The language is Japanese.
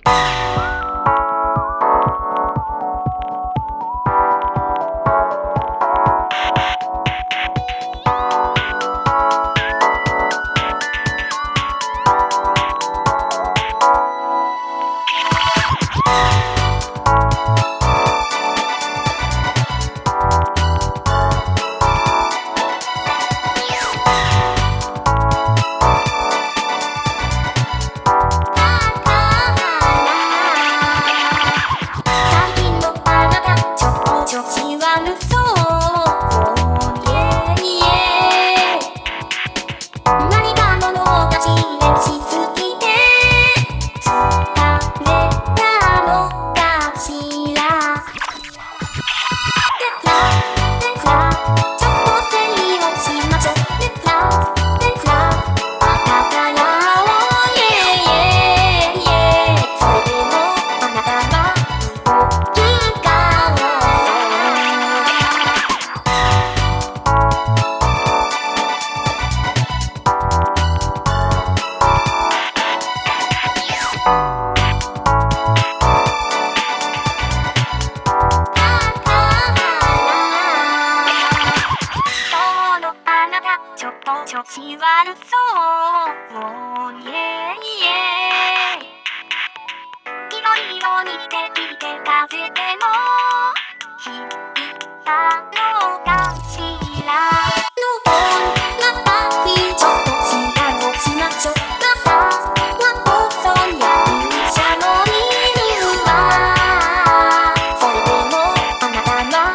調子悪そうイエイイエイいろいろ似てきて風でもひいたのかしらのまたちょっと下のちまちょまさはこそやんちゃの見るわそれでもあなたは